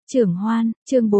Trưởng Hoan, chương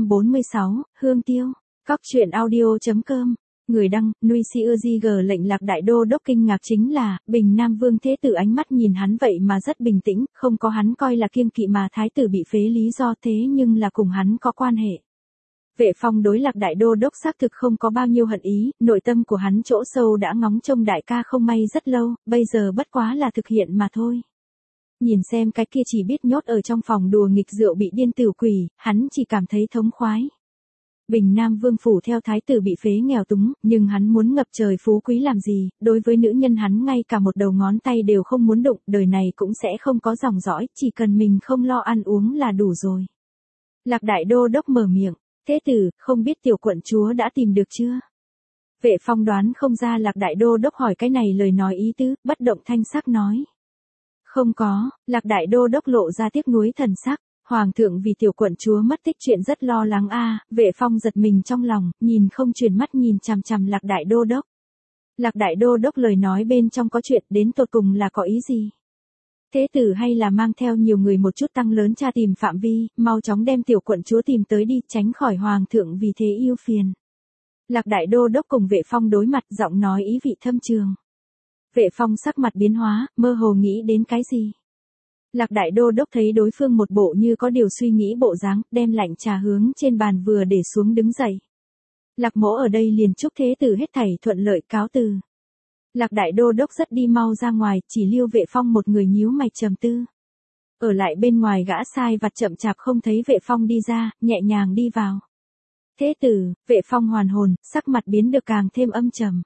446, Hương Tiêu. Cóc truyện audio.com. Người đăng, Nuôi Siêu lệnh Lạc Đại Đô Đốc kinh ngạc chính là, Bình Nam Vương Thế Tử ánh mắt nhìn hắn vậy mà rất bình tĩnh, không có hắn coi là kiêng kỵ mà Thái tử bị phế lý do thế nhưng là cùng hắn có quan hệ. Vệ Phong đối Lạc Đại Đô Đốc xác thực không có bao nhiêu hận ý, nội tâm của hắn chỗ sâu đã ngóng trông đại ca không may rất lâu, bây giờ bất quá là thực hiện mà thôi. Nhìn xem cái kia chỉ biết nhốt ở trong phòng đùa nghịch rượu bị điên tử quỷ, hắn chỉ cảm thấy thống khoái. Bình Nam Vương phủ theo thái tử bị phế nghèo túng, nhưng hắn muốn ngập trời phú quý làm gì, đối với nữ nhân hắn ngay cả một đầu ngón tay đều không muốn đụng, đời này cũng sẽ không có dòng dõi, chỉ cần mình không lo ăn uống là đủ rồi. Lạc Đại Đô Đốc mở miệng, Thế tử, không biết tiểu quận chúa đã tìm được chưa? Vệ Phong đoán không ra Lạc Đại Đô Đốc hỏi cái này lời nói ý tứ, bất động thanh sắc nói. Không có, Lạc Đại Đô Đốc lộ ra tiếc nuối thần sắc, Hoàng thượng vì tiểu quận chúa mất tích chuyện rất lo lắng a. Vệ Phong giật mình trong lòng, nhìn không chuyển mắt nhìn chằm chằm Lạc Đại Đô Đốc. Lạc Đại Đô Đốc lời nói bên trong có chuyện đến tột cùng là có ý gì? Thế tử hay là mang theo nhiều người một chút tăng lớn tra tìm phạm vi, mau chóng đem tiểu quận chúa tìm tới đi, tránh khỏi Hoàng thượng vì thế yêu phiền. Lạc Đại Đô Đốc cùng Vệ Phong đối mặt, giọng nói ý vị thâm trường. Vệ Phong sắc mặt biến hóa, mơ hồ nghĩ đến cái gì? Lạc Đại Đô Đốc thấy đối phương một bộ như có điều suy nghĩ bộ dáng, đem lạnh trà hướng trên bàn vừa để xuống đứng dậy. Lạc mỗ ở đây liền chúc thế tử hết thảy thuận lợi cáo từ. Lạc Đại Đô Đốc rất đi mau ra ngoài, chỉ lưu Vệ Phong một người nhíu mày trầm tư. Ở lại bên ngoài gã sai vặt chậm chạp không thấy Vệ Phong đi ra, nhẹ nhàng đi vào. Thế tử, Vệ Phong hoàn hồn, sắc mặt biến được càng thêm âm trầm.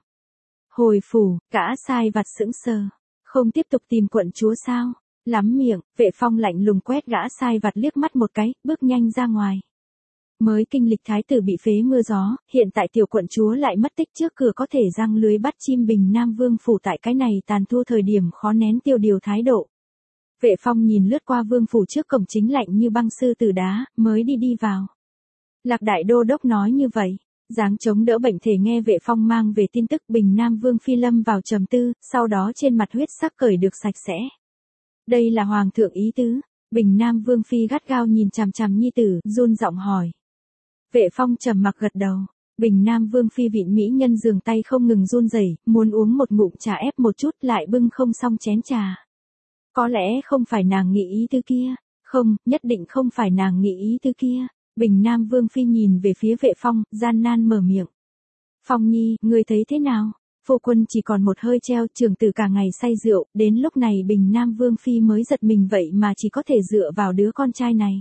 Hồi phủ, gã sai vặt sững sờ. Không tiếp tục tìm quận chúa sao? Lắm miệng, Vệ Phong lạnh lùng quét gã sai vặt liếc mắt một cái, bước nhanh ra ngoài. Mới kinh lịch thái tử bị phế mưa gió, hiện tại tiểu quận chúa lại mất tích trước cửa có thể giăng lưới bắt chim. Bình Nam Vương phủ tại cái này tàn thua thời điểm khó nén tiêu điều thái độ. Vệ Phong nhìn lướt qua vương phủ trước cổng chính lạnh như băng sư tử đá, mới đi vào. Lạc Đại Đô Đốc nói như vậy. Dáng chống đỡ bệnh thể nghe Vệ Phong mang về tin tức. Bình Nam Vương phi lâm vào trầm tư, sau đó trên mặt huyết sắc cởi được sạch sẽ. Đây là Hoàng thượng ý tứ. Bình Nam Vương phi gắt gao nhìn chằm chằm nhi tử, run giọng hỏi. Vệ Phong trầm mặc gật đầu. Bình Nam Vương phi vịn mỹ nhân giường tay không ngừng run rẩy, muốn uống một ngụm trà ép một chút lại bưng không xong chén trà. Có lẽ không phải nàng nghĩ ý tứ kia. Không, nhất định không phải nàng nghĩ ý tứ kia. Bình Nam Vương phi nhìn về phía Vệ Phong, gian nan mở miệng. Phong nhi, ngươi thấy thế nào? Phu quân chỉ còn một hơi treo, trưởng tử cả ngày say rượu, đến lúc này Bình Nam Vương phi mới giật mình vậy mà chỉ có thể dựa vào đứa con trai này.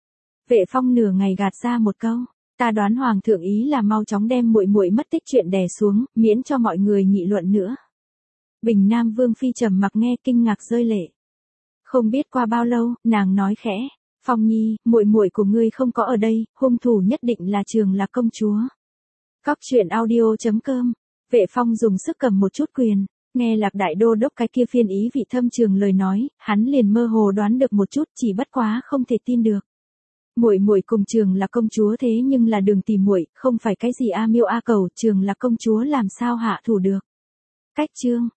Vệ Phong nửa ngày gạt ra một câu, ta đoán Hoàng thượng ý là mau chóng đem muội muội mất tích chuyện đè xuống, miễn cho mọi người nghị luận nữa. Bình Nam Vương phi trầm mặc nghe kinh ngạc rơi lệ. Không biết qua bao lâu, nàng nói khẽ. Phong nhi, muội muội của ngươi không có ở đây, hung thủ nhất định là Trường Lạc công chúa. Cóc truyện audio.com. Vệ Phong dùng sức cầm một chút quyền, nghe Lạc Đại Đô Đốc cái kia phiên ý vị thâm trường lời nói, hắn liền mơ hồ đoán được một chút, chỉ bất quá không thể tin được. Muội muội cùng Trường Lạc công chúa thế nhưng là đường tìm muội, không phải cái gì a miêu a cầu, Trường Lạc công chúa làm sao hạ thủ được. Cách chương